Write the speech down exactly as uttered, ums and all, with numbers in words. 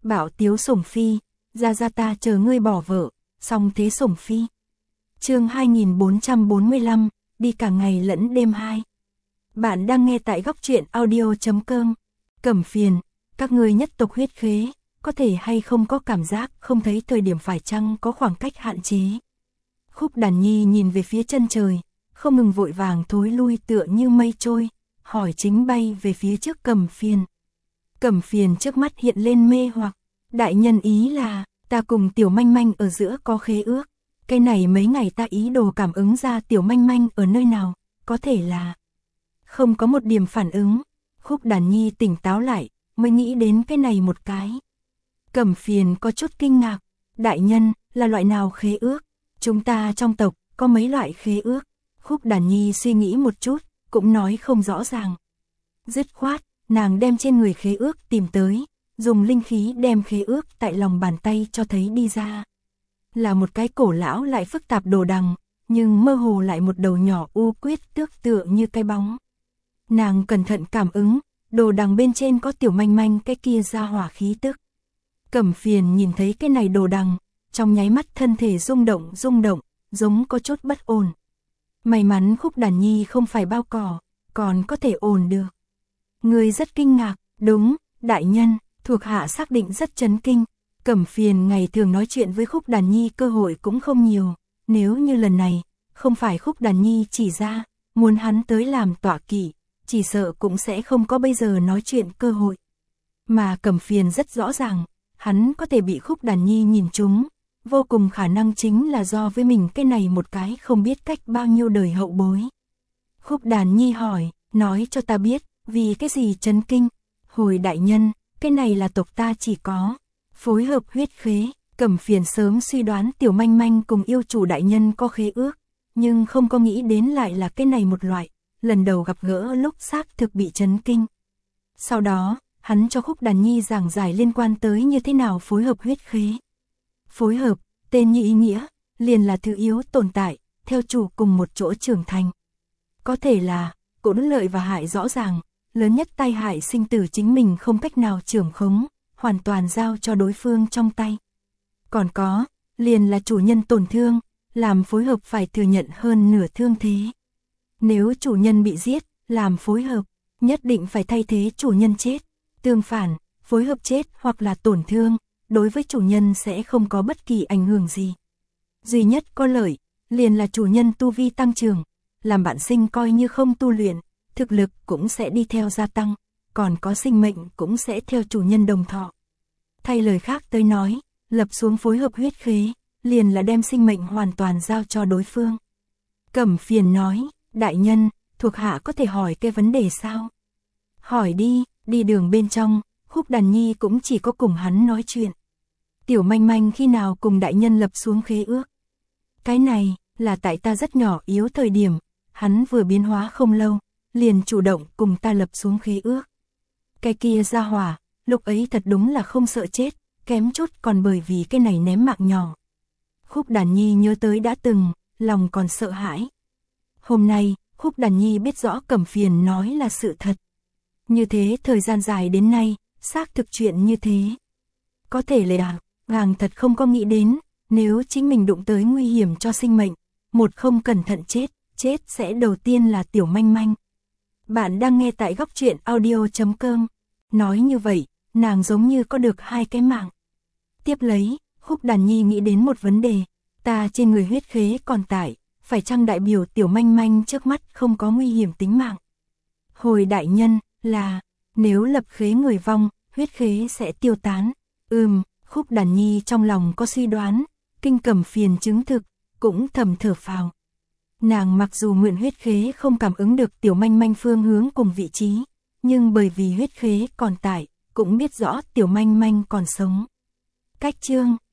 Bảo tiếu sủng phi, ra ra ta chờ ngươi bỏ vợ, xong thế sủng phi. Chương hai nghìn bốn trăm bốn mươi lăm, đi cả ngày lẫn đêm hai. Bạn đang nghe tại góc truyện audio chấm com. Cẩm Phiền, các ngươi nhất tộc huyết khế, có thể hay không có cảm giác không thấy thời điểm phải chăng có khoảng cách hạn chế. Khúc Đàn Nhi nhìn về phía chân trời, không ngừng vội vàng thối lui tựa như mây trôi, hỏi chính bay về phía trước Cẩm Phiền. Cẩm Phiền trước mắt hiện lên mê hoặc, đại nhân ý là, ta cùng Tiểu Manh Manh ở giữa có khế ước, cái này mấy ngày ta ý đồ cảm ứng ra Tiểu Manh Manh ở nơi nào, có thể là... Không có một điểm phản ứng, Khúc Đàn Nhi tỉnh táo lại, mới nghĩ đến cái này một cái. Cẩm Phiền có chút kinh ngạc, đại nhân, là loại nào khế ước? Chúng ta trong tộc, có mấy loại khế ước? Khúc Đàn Nhi suy nghĩ một chút, cũng nói không rõ ràng. Dứt khoát, nàng đem trên người khế ước tìm tới, dùng linh khí đem khế ước tại lòng bàn tay cho thấy đi ra. Là một cái cổ lão lại phức tạp đồ đằng, nhưng mơ hồ lại một đầu nhỏ u quyết tước tựa như cái bóng. Nàng cẩn thận cảm ứng, đồ đằng bên trên có Tiểu Manh Manh cái kia ra hỏa khí tức. Cẩm Phiền nhìn thấy cái này đồ đằng, trong nháy mắt thân thể rung động rung động, giống có chút bất ổn. May mắn Khúc Đàn Nhi không phải bao cỏ, còn có thể ổn được. Người rất kinh ngạc, đúng, đại nhân, thuộc hạ xác định rất chấn kinh. Cẩm Phiền ngày thường nói chuyện với Khúc Đàn Nhi cơ hội cũng không nhiều, nếu như lần này, không phải Khúc Đàn Nhi chỉ ra, muốn hắn tới làm tọa kỵ, chỉ sợ cũng sẽ không có bây giờ nói chuyện cơ hội. Mà Cẩm Phiền rất rõ ràng, hắn có thể bị Khúc Đàn Nhi nhìn trúng, vô cùng khả năng chính là do với mình cái này một cái không biết cách bao nhiêu đời hậu bối. Khúc Đàn Nhi hỏi, nói cho ta biết, vì cái gì chấn kinh? Hồi đại nhân, cái này là tộc ta chỉ có phối hợp huyết khế. Cẩm Phiền sớm suy đoán Tiểu Manh Manh cùng yêu chủ đại nhân có khế ước, nhưng không có nghĩ đến lại là cái này một loại, lần đầu gặp gỡ lúc xác thực bị chấn kinh. Sau đó, hắn cho Khúc Đàn Nhi giảng giải liên quan tới như thế nào phối hợp huyết khế. Phối hợp, tên như ý nghĩa, liền là thứ yếu tồn tại, theo chủ cùng một chỗ trưởng thành. Có thể là, cũng lợi và hại rõ ràng, lớn nhất tai hại sinh tử chính mình không cách nào trưởng khống, hoàn toàn giao cho đối phương trong tay. Còn có, liền là chủ nhân tổn thương, làm phối hợp phải thừa nhận hơn nửa thương thế. Nếu chủ nhân bị giết, làm phối hợp, nhất định phải thay thế chủ nhân chết. Tương phản, phối hợp chết hoặc là tổn thương, đối với chủ nhân sẽ không có bất kỳ ảnh hưởng gì. Duy nhất có lợi, liền là chủ nhân tu vi tăng trưởng, làm bạn sinh coi như không tu luyện, thực lực cũng sẽ đi theo gia tăng, còn có sinh mệnh cũng sẽ theo chủ nhân đồng thọ. Thay lời khác tới nói, lập xuống phối hợp huyết khế, liền là đem sinh mệnh hoàn toàn giao cho đối phương. Cẩm Phiền nói, đại nhân, thuộc hạ có thể hỏi cái vấn đề sao? Hỏi đi, đi đường bên trong, Khúc Đàn Nhi cũng chỉ có cùng hắn nói chuyện. Tiểu Manh Manh khi nào cùng đại nhân lập xuống khế ước? Cái này, là tại ta rất nhỏ yếu thời điểm, hắn vừa biến hóa không lâu, liền chủ động cùng ta lập xuống khế ước. Cái kia ra hỏa, lúc ấy thật đúng là không sợ chết, kém chút còn bởi vì cái này ném mạng nhỏ. Khúc Đàn Nhi nhớ tới đã từng, lòng còn sợ hãi. Hôm nay, Khúc Đàn Nhi biết rõ Cẩm Phiền nói là sự thật. Như thế thời gian dài đến nay, xác thực chuyện như thế. Có thể là, nàng thật không có nghĩ đến, nếu chính mình đụng tới nguy hiểm cho sinh mệnh, một không cẩn thận chết, chết sẽ đầu tiên là Tiểu Manh Manh. Bạn đang nghe tại góc truyện audio chấm com. Nói như vậy, nàng giống như có được hai cái mạng. Tiếp lấy, Khúc Đàn Nhi nghĩ đến một vấn đề, ta trên người huyết khế còn tại, phải chăng đại biểu Tiểu Manh Manh trước mắt không có nguy hiểm tính mạng? Hồi đại nhân, là, nếu lập khế người vong, huyết khế sẽ tiêu tán. Ừm, Khúc Đàn Nhi trong lòng có suy đoán, kinh Cẩm Phiền chứng thực, cũng thầm thở phào. Nàng mặc dù mượn huyết khế không cảm ứng được Tiểu Manh Manh phương hướng cùng vị trí, nhưng bởi vì huyết khế còn tại, cũng biết rõ Tiểu Manh Manh còn sống. Cách chương